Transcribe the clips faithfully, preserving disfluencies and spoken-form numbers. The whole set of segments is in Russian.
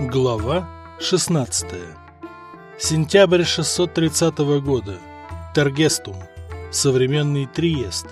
Глава шестнадцатая. Сентябрь шестьсот тридцатого года. Тергестум. Современный Триест.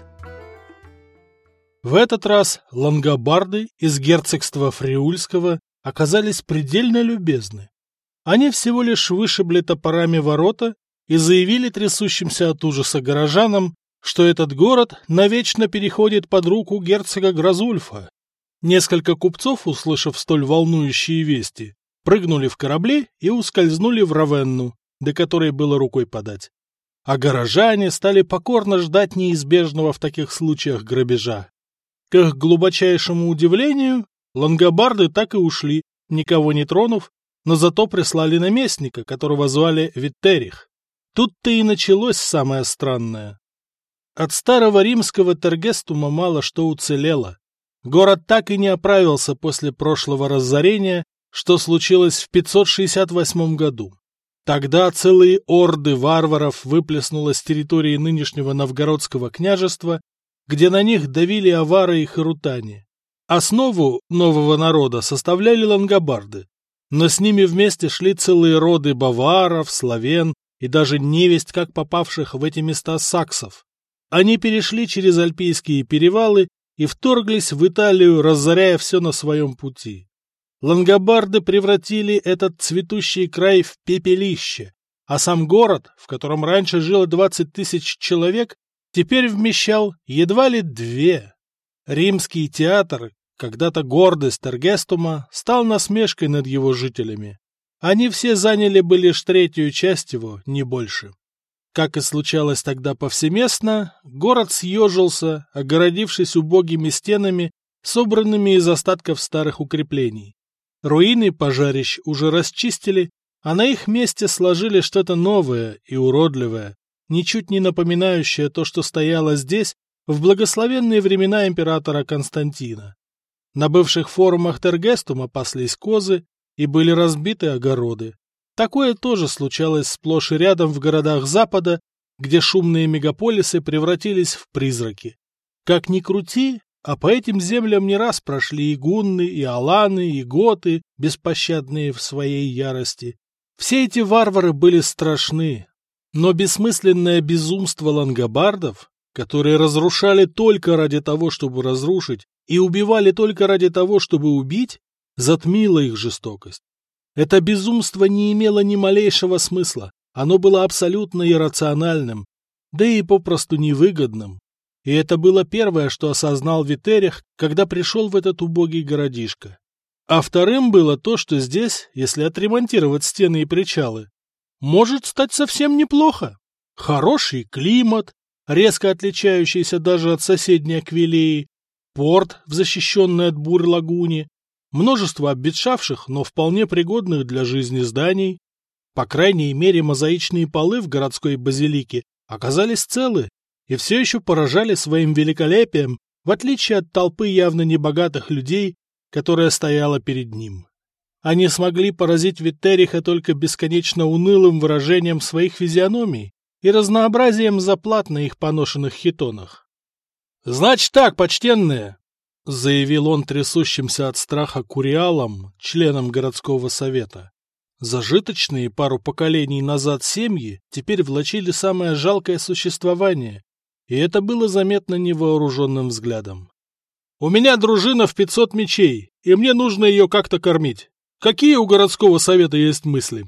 В этот раз лангобарды из герцогства Фриульского оказались предельно любезны. Они всего лишь вышибли топорами ворота и заявили трясущимся от ужаса горожанам, что этот город навечно переходит под руку герцога Гразульфа. Несколько купцов, услышав столь волнующие вести, прыгнули в корабли и ускользнули в Равенну, до которой было рукой подать. А горожане стали покорно ждать неизбежного в таких случаях грабежа. К их глубочайшему удивлению, лангобарды так и ушли, никого не тронув, но зато прислали наместника, которого звали Виттерих. Тут-то и началось самое странное. От старого римского Тергестума мало что уцелело. Город так и не оправился после прошлого разорения, что случилось в пятьсот шестьдесят восьмом году. Тогда целые орды варваров выплеснуло с территории нынешнего Новгородского княжества, где на них давили авары и харутане. Основу нового народа составляли лангобарды, но с ними вместе шли целые роды баваров, славян и даже невесть как попавших в эти места саксов. Они перешли через Альпийские перевалы и вторглись в Италию, разоряя все на своем пути. Лангобарды превратили этот цветущий край в пепелище, а сам город, в котором раньше жило двадцать тысяч человек, теперь вмещал едва ли две. Римский театр, когда-то гордость Тергестума, стал насмешкой над его жителями. Они все заняли бы лишь третью часть его, не больше. Как и случалось тогда повсеместно, город съежился, огородившись убогими стенами, собранными из остатков старых укреплений. Руины пожарищ уже расчистили, а на их месте сложили что-то новое и уродливое, ничуть не напоминающее то, что стояло здесь в благословенные времена императора Константина. На бывших форумах Тергестума паслись козы и были разбиты огороды. Такое тоже случалось сплошь и рядом в городах Запада, где шумные мегаполисы превратились в призраки. Как ни крути, а по этим землям не раз прошли и гунны, и аланы, и готы, беспощадные в своей ярости. Все эти варвары были страшны, но бессмысленное безумство лангобардов, которые разрушали только ради того, чтобы разрушить, и убивали только ради того, чтобы убить, затмило их жестокость. Это безумство не имело ни малейшего смысла, оно было абсолютно иррациональным, да и попросту невыгодным. И это было первое, что осознал Виттерих, когда пришел в этот убогий городишко. А вторым было то, что здесь, если отремонтировать стены и причалы, может стать совсем неплохо. Хороший климат, резко отличающийся даже от соседней Аквилеи, порт в защищенной от бурь лагуне, множество обветшавших, но вполне пригодных для жизни зданий. По крайней мере, мозаичные полы в городской базилике оказались целы и все еще поражали своим великолепием, в отличие от толпы явно небогатых людей, которая стояла перед ним. Они смогли поразить Виттериха только бесконечно унылым выражением своих физиономий и разнообразием заплат на их поношенных хитонах. — Значит так, почтенные! — заявил он трясущимся от страха куриалом, членом городского совета. Зажиточные пару поколений назад семьи теперь влачили самое жалкое существование, и это было заметно невооруженным взглядом. «У меня дружина в пятьсот мечей, и мне нужно ее как-то кормить. Какие у городского совета есть мысли?»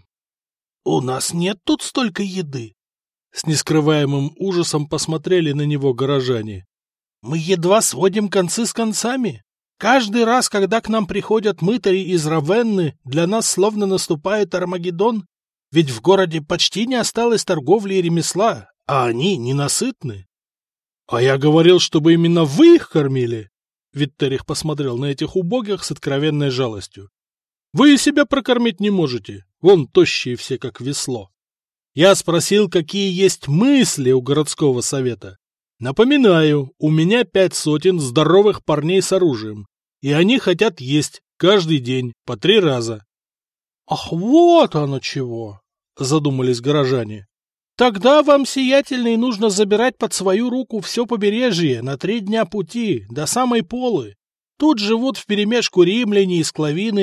«У нас нет тут столько еды!» С нескрываемым ужасом посмотрели на него горожане. «Мы едва сводим концы с концами. Каждый раз, когда к нам приходят мытари из Равенны, для нас словно наступает Армагеддон, ведь в городе почти не осталось торговли и ремесла, а они ненасытны». «А я говорил, чтобы именно вы их кормили!» Виттерих посмотрел на этих убогих с откровенной жалостью. «Вы и себя прокормить не можете, вон тощие все, как весло. Я спросил, какие есть мысли у городского совета. Напоминаю, у меня пять сотен здоровых парней с оружием, и они хотят есть каждый день, по три раза». «Ах, вот оно чего!» — задумались горожане. «Тогда вам, сиятельный, нужно забирать под свою руку все побережье на три дня пути, до самой Полы. Тут живут вперемешку римляне и склавины,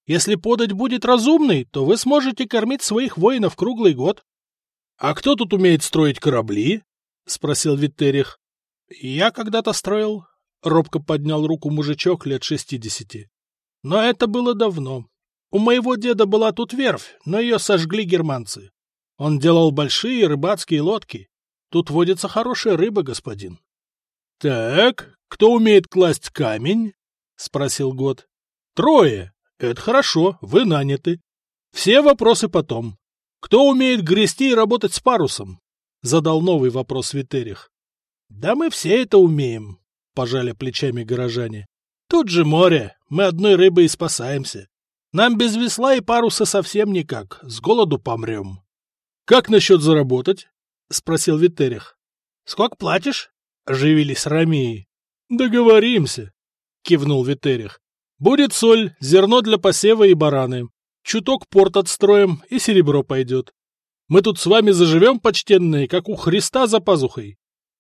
Если подать будет разумный, то вы сможете кормить своих воинов круглый год. — А кто тут умеет строить корабли? — спросил Виттерих. — Я когда-то строил, — робко поднял руку мужичок лет шестидесяти. — Но это было давно. У моего деда была тут верфь, но ее сожгли германцы. Он делал большие рыбацкие лодки. Тут водится хорошая рыба, господин. — Так, кто умеет класть камень? — спросил Гот. — Трое. Это хорошо, вы наняты. Все вопросы потом. Кто умеет грести и работать с парусом? — задал новый вопрос Виттерих. — Да мы все это умеем, — пожали плечами горожане. — Тут же море, мы одной рыбой и спасаемся. Нам без весла и паруса совсем никак, с голоду помрем. — Как насчет заработать? — спросил Виттерих. — Сколько платишь? — оживились ромеи. — Договоримся, — кивнул Виттерих. — Будет соль, зерно для посева и бараны. Чуток порт отстроим, и серебро пойдет. Мы тут с вами заживем, почтенные, как у Христа за пазухой.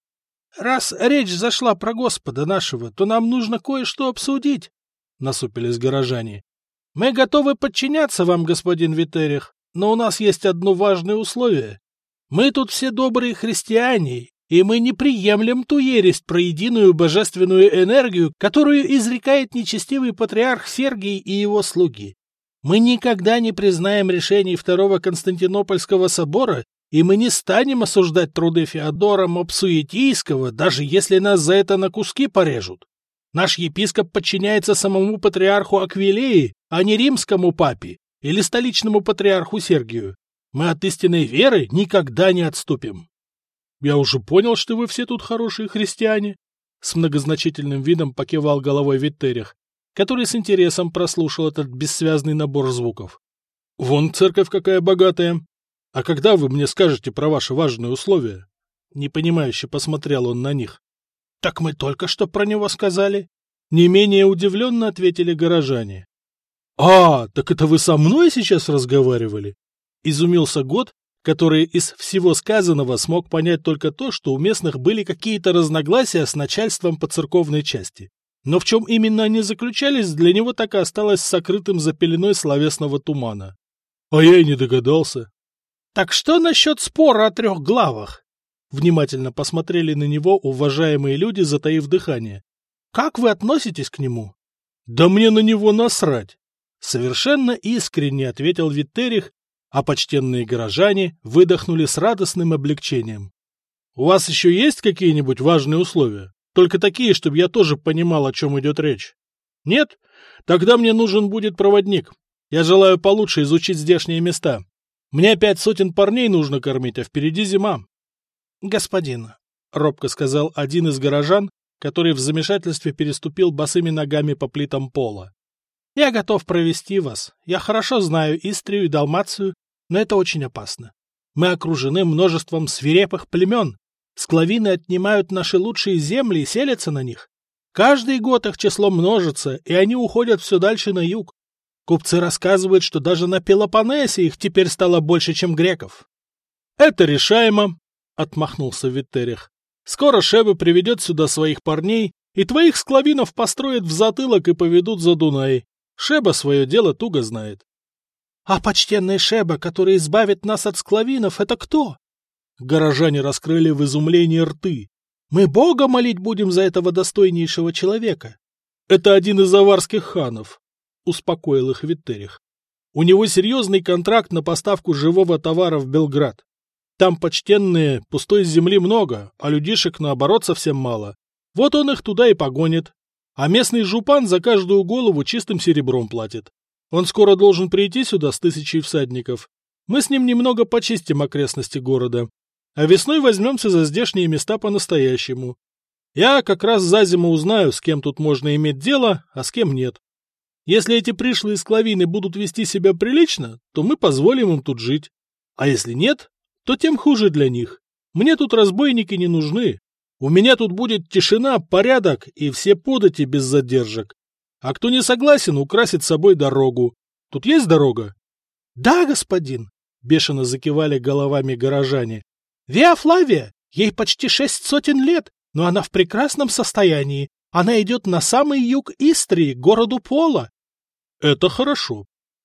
— Раз речь зашла про Господа нашего, то нам нужно кое-что обсудить, — насупились горожане. — Мы готовы подчиняться вам, господин Виттерих, но у нас есть одно важное условие. Мы тут все добрые христиане, и мы не приемлем ту ересь про единую божественную энергию, которую изрекает нечестивый патриарх Сергий и его слуги. Мы никогда не признаем решений Второго Константинопольского собора, и мы не станем осуждать труды Феодора Мопсуетийского, даже если нас за это на куски порежут. Наш епископ подчиняется самому патриарху Аквилеи, а не римскому папе или столичному патриарху Сергию. Мы от истинной веры никогда не отступим. — Я уже понял, что вы все тут хорошие христиане, — с многозначительным видом покивал головой Виттерих, который с интересом прослушал этот бессвязный набор звуков. — Вон церковь какая богатая. А когда вы мне скажете про ваши важные условия? Непонимающе посмотрел он на них. — Так мы только что про него сказали. Не менее удивленно ответили горожане. — А, так это вы со мной сейчас разговаривали? — изумился Гот, который из всего сказанного смог понять только то, что у местных были какие-то разногласия с начальством по церковной части. Но в чем именно они заключались, для него так и осталось сокрытым за пеленой словесного тумана. А я и не догадался. — Так что насчет спора о трех главах? Внимательно посмотрели на него уважаемые люди, затаив дыхание. — Как вы относитесь к нему? — Да мне на него насрать! — совершенно искренне ответил Виттерих, а почтенные горожане выдохнули с радостным облегчением. — У вас еще есть какие-нибудь важные условия? Только такие, чтобы я тоже понимал, о чем идет речь. Нет? Тогда мне нужен будет проводник. Я желаю получше изучить здешние места. Мне пять сотен парней нужно кормить, а впереди зима. — Господин, — робко сказал один из горожан, который в замешательстве переступил босыми ногами по плитам пола. — Я готов провести вас. Я хорошо знаю Истрию и Далмацию, но это очень опасно. Мы окружены множеством свирепых племен. Склавины отнимают наши лучшие земли и селятся на них. Каждый год их число множится, и они уходят все дальше на юг. Купцы рассказывают, что даже на Пелопоннесе их теперь стало больше, чем греков. — Это решаемо, — отмахнулся Виттерих. — Скоро Шеба приведет сюда своих парней, и твоих склавинов построят в затылок и поведут за Дунай. Шеба свое дело туго знает. — А почтенный Шеба, который избавит нас от склавинов, это кто? Горожане раскрыли в изумлении рты. — Мы Бога молить будем за этого достойнейшего человека. — Это один из аварских ханов, — успокоил их Виттерих. — У него серьезный контракт на поставку живого товара в Белград. Там, почтенные, пустой земли много, а людишек, наоборот, совсем мало. Вот он их туда и погонит. А местный жупан за каждую голову чистым серебром платит. Он скоро должен прийти сюда с тысячей всадников. Мы с ним немного почистим окрестности города. А весной возьмемся за здешние места по-настоящему. Я как раз за зиму узнаю, с кем тут можно иметь дело, а с кем нет. Если эти пришлые склавины будут вести себя прилично, то мы позволим им тут жить. А если нет, то тем хуже для них. Мне тут разбойники не нужны. У меня тут будет тишина, порядок и все подати без задержек. А кто не согласен, украсит собой дорогу. Тут есть дорога? — Да, господин, — бешено закивали головами горожане. — Виа Флавия, ей почти шесть сотен лет, но она в прекрасном состоянии. Она идет на самый юг Истрии, к городу Пола. — Это хорошо,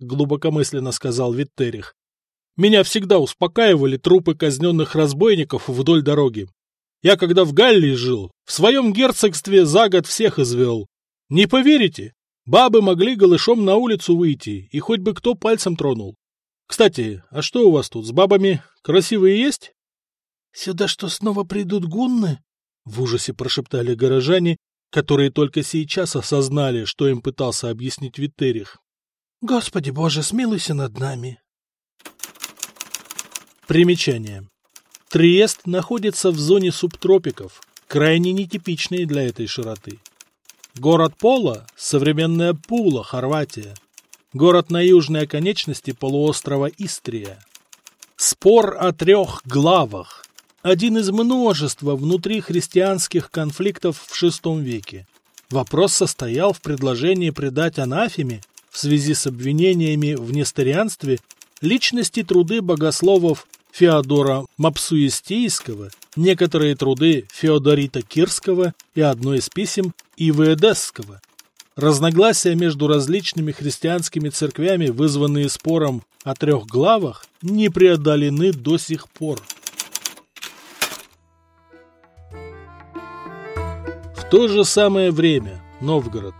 глубокомысленно сказал Виттерих. Меня всегда успокаивали трупы казненных разбойников вдоль дороги. Я, когда в Галлии жил, в своем герцогстве за год всех извел. Не поверите, бабы могли голышом на улицу выйти, и хоть бы кто пальцем тронул. Кстати, а что у вас тут с бабами? Красивые есть? — Сюда что, снова придут гунны? — в ужасе прошептали горожане, которые только сейчас осознали, что им пытался объяснить Виттерих. — Господи Боже, смилуйся над нами! Примечание. Триест находится в зоне субтропиков, крайне нетипичной для этой широты. Город Пола – современная Пула, Хорватия. Город на южной оконечности полуострова Истрия. Спор о трех главах. Один из множества внутрихристианских конфликтов в шестом веке. Вопрос состоял в предложении придать анафеме в связи с обвинениями в несторианстве личности труды богословов Феодора Мапсуестийского, некоторые труды Феодорита Кирского и одно из писем Ивы Эдесского. Разногласия между различными христианскими церквями, вызванные спором о трех главах, не преодолены до сих пор. В то же самое время Новгород.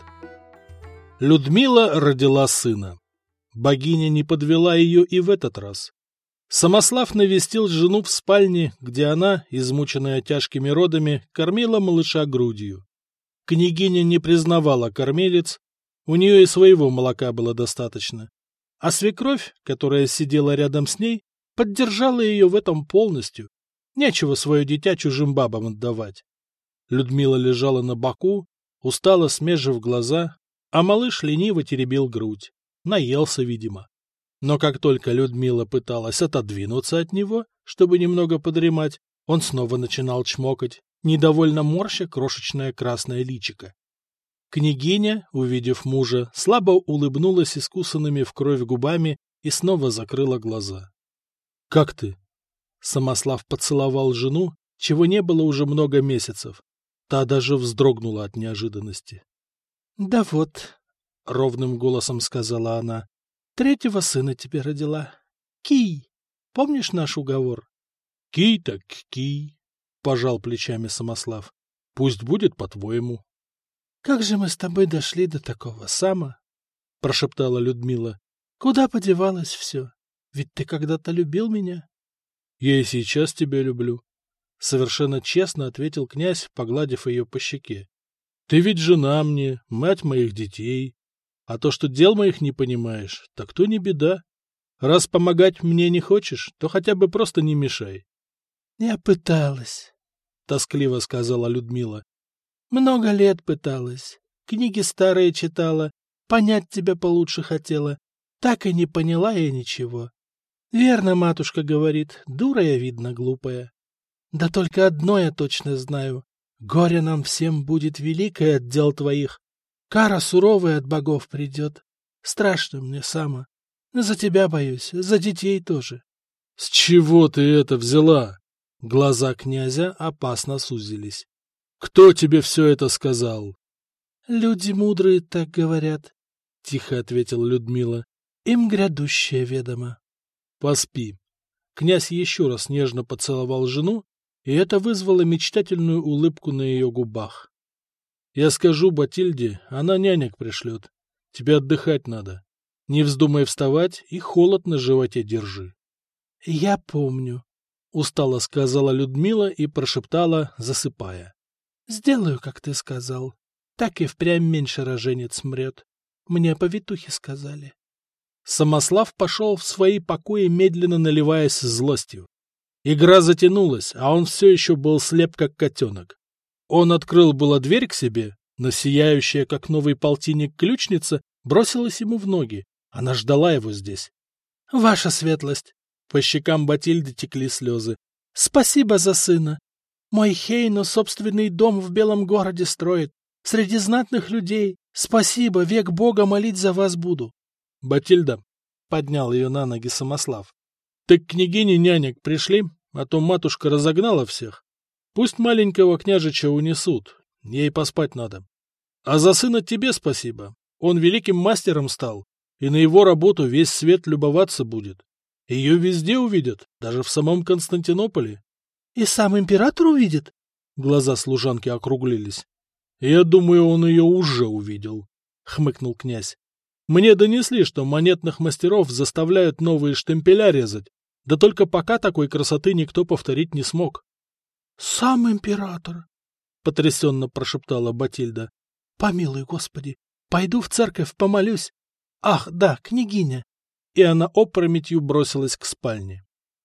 Людмила родила сына. Богиня не подвела ее и в этот раз. Самослав навестил жену в спальне, где она, измученная тяжкими родами, кормила малыша грудью. Княгиня не признавала кормилец, у нее и своего молока было достаточно. А свекровь, которая сидела рядом с ней, поддержала ее в этом полностью. Нечего свое дитя чужим бабам отдавать. Людмила лежала на боку, устало смежив глаза, а малыш лениво теребил грудь. Наелся, видимо. Но как только Людмила пыталась отодвинуться от него, чтобы немного подремать, он снова начинал чмокать, недовольно морща крошечное красное личико. Княгиня, увидев мужа, слабо улыбнулась искусанными в кровь губами и снова закрыла глаза. — Как ты? Самослав поцеловал жену, чего не было уже много месяцев. Та даже вздрогнула от неожиданности. — Да вот, — ровным голосом сказала она, — третьего сына тебе родила. Кий. Помнишь наш уговор? — Кий так кий, — пожал плечами Самослав. — Пусть будет по-твоему. — Как же мы с тобой дошли до такого сама? — прошептала Людмила. — Куда подевалось все? Ведь ты когда-то любил меня. — Я и сейчас тебя люблю, — совершенно честно ответил князь, погладив ее по щеке. — Ты ведь жена мне, мать моих детей. А то, что дел моих не понимаешь, так то не беда. Раз помогать мне не хочешь, то хотя бы просто не мешай. — Я пыталась, — тоскливо сказала Людмила. — Много лет пыталась. Книги старые читала, понять тебя получше хотела. Так и не поняла я ничего. Верно, матушка говорит, дура я, видно, глупая. Да только одно я точно знаю. Горе нам всем будет великое от дел твоих. Кара суровая от богов придет. Страшно мне, Сама. За тебя боюсь, за детей тоже. — С чего ты это взяла? Глаза князя опасно сузились. — Кто тебе все это сказал? — Люди мудрые так говорят, — тихо ответила Людмила. — Им грядущее ведомо. — Поспи. Князь еще раз нежно поцеловал жену, и это вызвало мечтательную улыбку на ее губах. Я скажу Батильде, она нянек пришлет. Тебе отдыхать надо. Не вздумай вставать и холод на животе держи. — Я помню, — устало сказала Людмила и прошептала, засыпая. — Сделаю, как ты сказал. Так и впрямь меньше роженец мрет. Мне повитухи сказали. Самослав пошел в свои покои, медленно наливаясь злостью. Игра затянулась, а он все еще был слеп, как котенок. Он открыл было дверь к себе, но сияющая, как новый полтинник, ключница бросилась ему в ноги. Она ждала его здесь. — Ваша светлость! По щекам Батильды текли слезы. — Спасибо за сына! Мой Хейно собственный дом в Белом городе строит. Среди знатных людей. Спасибо, век Бога молить за вас буду. — Батильда! — поднял ее на ноги Самослав. — Ты к княгине нянек пришли, а то матушка разогнала всех. Пусть маленького княжича унесут, ей поспать надо. А за сына тебе спасибо, он великим мастером стал, и на его работу весь свет любоваться будет. Ее везде увидят, даже в самом Константинополе. — И сам император увидит? Глаза служанки округлились. — Я думаю, он ее уже увидел, — хмыкнул князь. — Мне донесли, что монетных мастеров заставляют новые штемпеля резать, да только пока такой красоты никто повторить не смог. — Сам император, — потрясенно прошептала Батильда. — Помилуй, Господи, пойду в церковь помолюсь. Ах, да, княгиня. И она опрометью бросилась к спальне.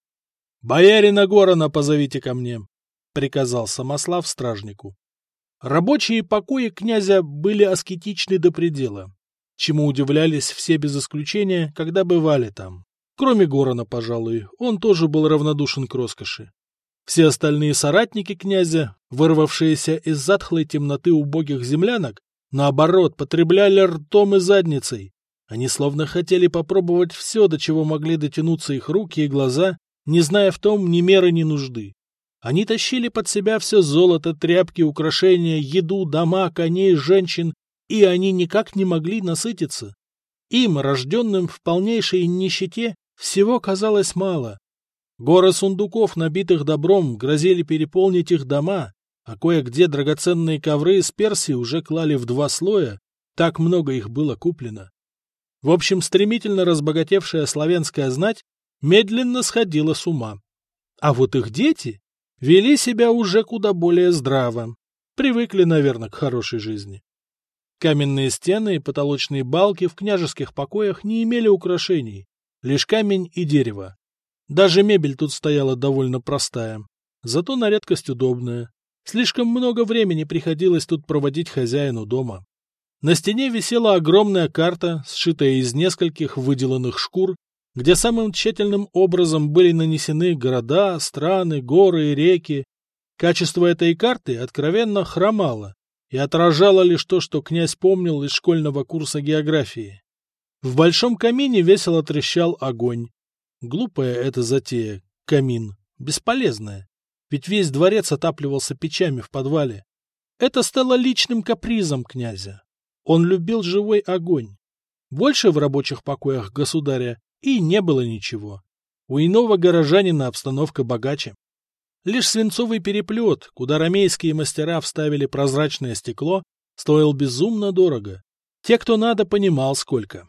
— Боярина Горана позовите ко мне, — приказал Самослав стражнику. Рабочие покои князя были аскетичны до предела, чему удивлялись все без исключения, когда бывали там. Кроме Горана, пожалуй, он тоже был равнодушен к роскоши. Все остальные соратники князя, вырвавшиеся из затхлой темноты убогих землянок, наоборот, потребляли ртом и задницей. Они словно хотели попробовать все, до чего могли дотянуться их руки и глаза, не зная в том ни меры, ни нужды. Они тащили под себя все золото, тряпки, украшения, еду, дома, коней, женщин, и они никак не могли насытиться. Им, рожденным в полнейшей нищете, всего казалось мало. Горы сундуков, набитых добром, грозили переполнить их дома, а кое-где драгоценные ковры из Персии уже клали в два слоя, так много их было куплено. В общем, стремительно разбогатевшая славянская знать медленно сходила с ума. А вот их дети вели себя уже куда более здраво, привыкли, наверное, к хорошей жизни. Каменные стены и потолочные балки в княжеских покоях не имели украшений, лишь камень и дерево. Даже мебель тут стояла довольно простая, зато на редкость удобная. Слишком много времени приходилось тут проводить хозяину дома. На стене висела огромная карта, сшитая из нескольких выделанных шкур, где самым тщательным образом были нанесены города, страны, горы и реки. Качество этой карты откровенно хромало и отражало лишь то, что князь помнил из школьного курса географии. В большом камине весело трещал огонь. Глупая эта затея, камин, бесполезная, ведь весь дворец отапливался печами в подвале. Это стало личным капризом князя. Он любил живой огонь. Больше в рабочих покоях государя и не было ничего. У иного горожанина обстановка богаче. Лишь свинцовый переплет, куда ромейские мастера вставили прозрачное стекло, стоил безумно дорого. Те, кто надо, понимал сколько.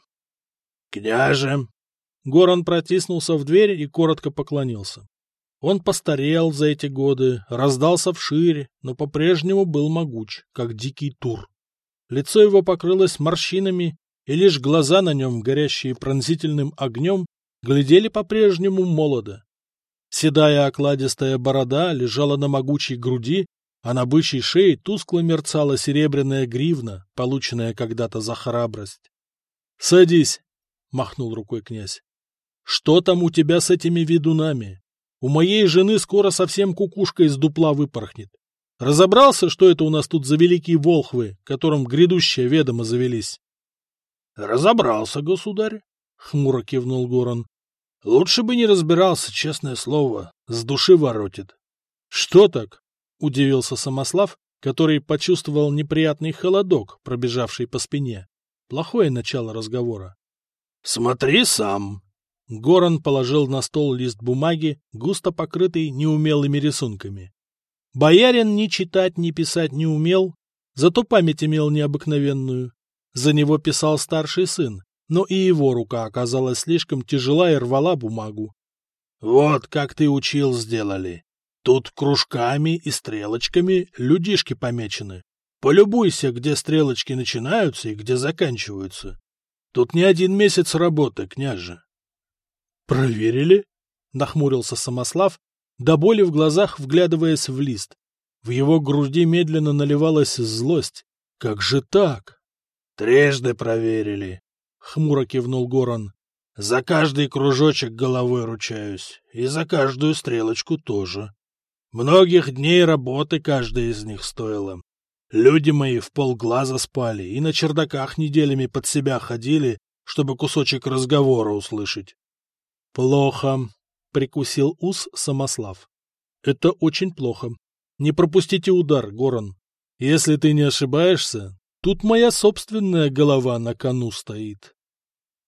— Княже! Горан протиснулся в дверь и коротко поклонился. Он постарел за эти годы, раздался вширь, но по-прежнему был могуч, как дикий тур. Лицо его покрылось морщинами, и лишь глаза на нем, горящие пронзительным огнем, глядели по-прежнему молодо. Седая окладистая борода лежала на могучей груди, а на бычьей шее тускло мерцала серебряная гривна, полученная когда-то за храбрость. — Садись, — махнул рукой князь. — Что там у тебя с этими ведунами? У моей жены скоро совсем кукушка из дупла выпорхнет. Разобрался, что это у нас тут за великие волхвы, которым грядущее ведомо завелись? — Разобрался, государь, — хмуро кивнул Горан. — Лучше бы не разбирался, честное слово, с души воротит. — Что так? — удивился Самослав, который почувствовал неприятный холодок, пробежавший по спине. Плохое начало разговора. — Смотри сам. Горан положил на стол лист бумаги, густо покрытый неумелыми рисунками. Боярин ни читать, ни писать не умел, зато память имел необыкновенную. За него писал старший сын, но и его рука оказалась слишком тяжела и рвала бумагу. — Вот как ты учил, сделали. Тут кружками и стрелочками людишки помечены. Полюбуйся, где стрелочки начинаются и где заканчиваются. Тут не один месяц работы, княже. — Проверили? — нахмурился Самослав, до боли в глазах вглядываясь в лист. В его груди медленно наливалась злость. Как же так? — Трижды проверили, — хмуро кивнул Горан. — За каждый кружочек головой ручаюсь, и за каждую стрелочку тоже. Многих дней работы каждая из них стоила. Люди мои в полглаза спали и на чердаках неделями под себя ходили, чтобы кусочек разговора услышать. — Плохо, — прикусил ус Самослав. — Это очень плохо. Не пропустите удар, Горан. Если ты не ошибаешься, тут моя собственная голова на кону стоит.